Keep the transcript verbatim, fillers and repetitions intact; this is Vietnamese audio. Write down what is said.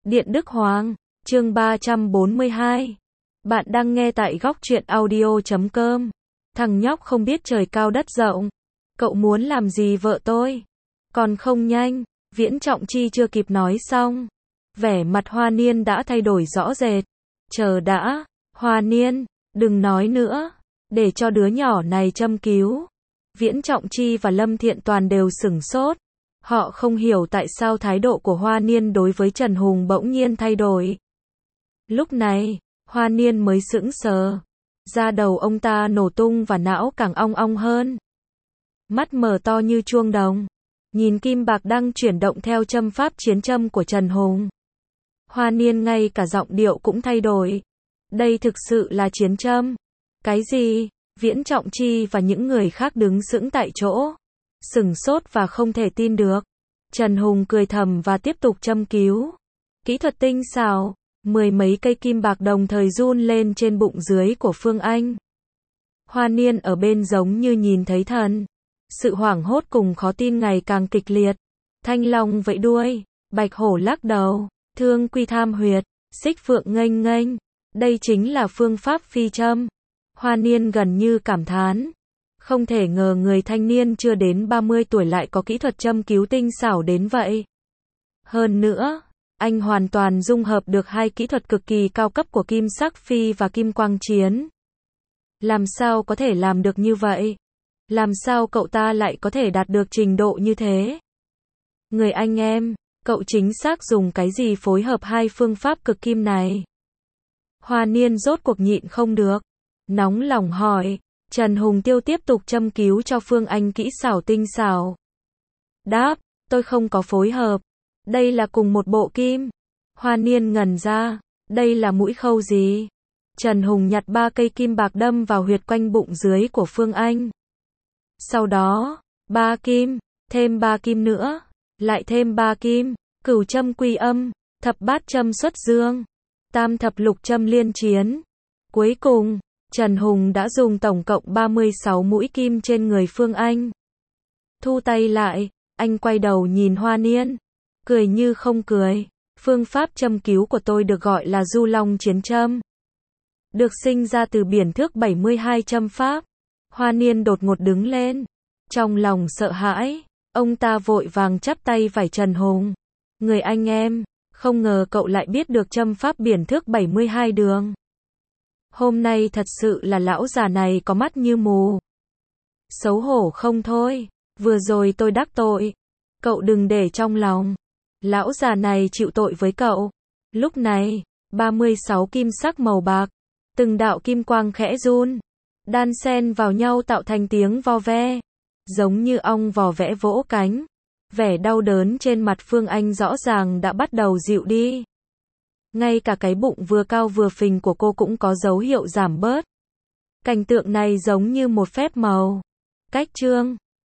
Điện Đức Hoàng, chương ba trăm bốn mươi hai. Bạn đang nghe tại góc truyện audio chấm com. Thằng nhóc không biết trời cao đất rộng. Cậu muốn làm gì vợ tôi? Còn không nhanh. Viễn Trọng Chi chưa kịp nói xong. Vẻ mặt Hoa Niên đã thay đổi rõ rệt. Chờ đã. Hoa Niên, đừng nói nữa. Để cho đứa nhỏ này châm cứu. Viễn Trọng Chi và Lâm Thiện Toàn đều sửng sốt. Họ không hiểu tại sao thái độ của Hoa Niên đối với Trần Hùng bỗng nhiên thay đổi. Lúc này, Hoa Niên mới sững sờ. Da đầu ông ta nổ tung và não càng ong ong hơn. Mắt mở to như chuông đồng. Nhìn kim bạc đang chuyển động theo châm pháp chiến châm của Trần Hùng. Hoa Niên ngay cả giọng điệu cũng thay đổi. Đây thực sự là chiến châm. Cái gì? Viễn Trọng Chi và những người khác đứng sững tại chỗ. Sửng sốt và không thể tin được. Trần Hùng cười thầm và tiếp tục châm cứu. Kỹ thuật tinh xảo. Mười mấy cây kim bạc đồng thời run lên trên bụng dưới của Phương Anh. Hoa Niên ở bên giống như nhìn thấy thần. Sự hoảng hốt cùng khó tin ngày càng kịch liệt. Thanh long vẫy đuôi. Bạch hổ lắc đầu. Thương quy tham huyệt. Xích phượng nghênh nghênh. Đây chính là phương pháp phi châm. Hoa Niên gần như cảm thán. Không thể ngờ người thanh niên chưa đến ba mươi tuổi lại có kỹ thuật châm cứu tinh xảo đến vậy. Hơn nữa, anh hoàn toàn dung hợp được hai kỹ thuật cực kỳ cao cấp của kim sắc phi và kim quang chiến. Làm sao có thể làm được như vậy? Làm sao cậu ta lại có thể đạt được trình độ như thế? Người anh em, cậu chính xác dùng cái gì phối hợp hai phương pháp cực kim này? Hoa Niên rốt cuộc nhịn không được. Nóng lòng hỏi. Trần Hùng Tiêu tiếp tục châm cứu cho Phương Anh kỹ xảo tinh xảo. Đáp, tôi không có phối hợp. Đây là cùng một bộ kim. Hoa Niên ngẩn ra. Đây là mũi khâu gì? Trần Hùng nhặt ba cây kim bạc đâm vào huyệt quanh bụng dưới của Phương Anh. Sau đó, ba kim, thêm ba kim nữa, lại thêm ba kim, cửu châm quy âm, thập bát châm xuất dương, tam thập lục châm liên chiến. Cuối cùng, Trần Hùng đã dùng tổng cộng ba mươi sáu mũi kim trên người Phương Anh. Thu tay lại, anh quay đầu nhìn Hoa Niên, cười như không cười. Phương pháp châm cứu của tôi được gọi là Du Long chiến châm. Được sinh ra từ biển thước bảy mươi hai châm pháp. Hoa Niên đột ngột đứng lên. Trong lòng sợ hãi, ông ta vội vàng chắp tay vái Trần Hùng. Người anh em, không ngờ cậu lại biết được châm pháp biển thước bảy mươi hai đường. Hôm nay thật sự là lão già này có mắt như mù. Xấu hổ không thôi, vừa rồi tôi đắc tội. Cậu đừng để trong lòng. Lão già này chịu tội với cậu. Lúc này, ba mươi sáu kim sắc màu bạc, từng đạo kim quang khẽ run, đan xen vào nhau tạo thành tiếng vo ve, giống như ong vò vẽ vỗ cánh. Vẻ đau đớn trên mặt Phương Anh rõ ràng đã bắt đầu dịu đi. Ngay cả cái bụng vừa cao vừa phình của cô cũng có dấu hiệu giảm bớt. Cảnh tượng này giống như một phép màu. Cách chương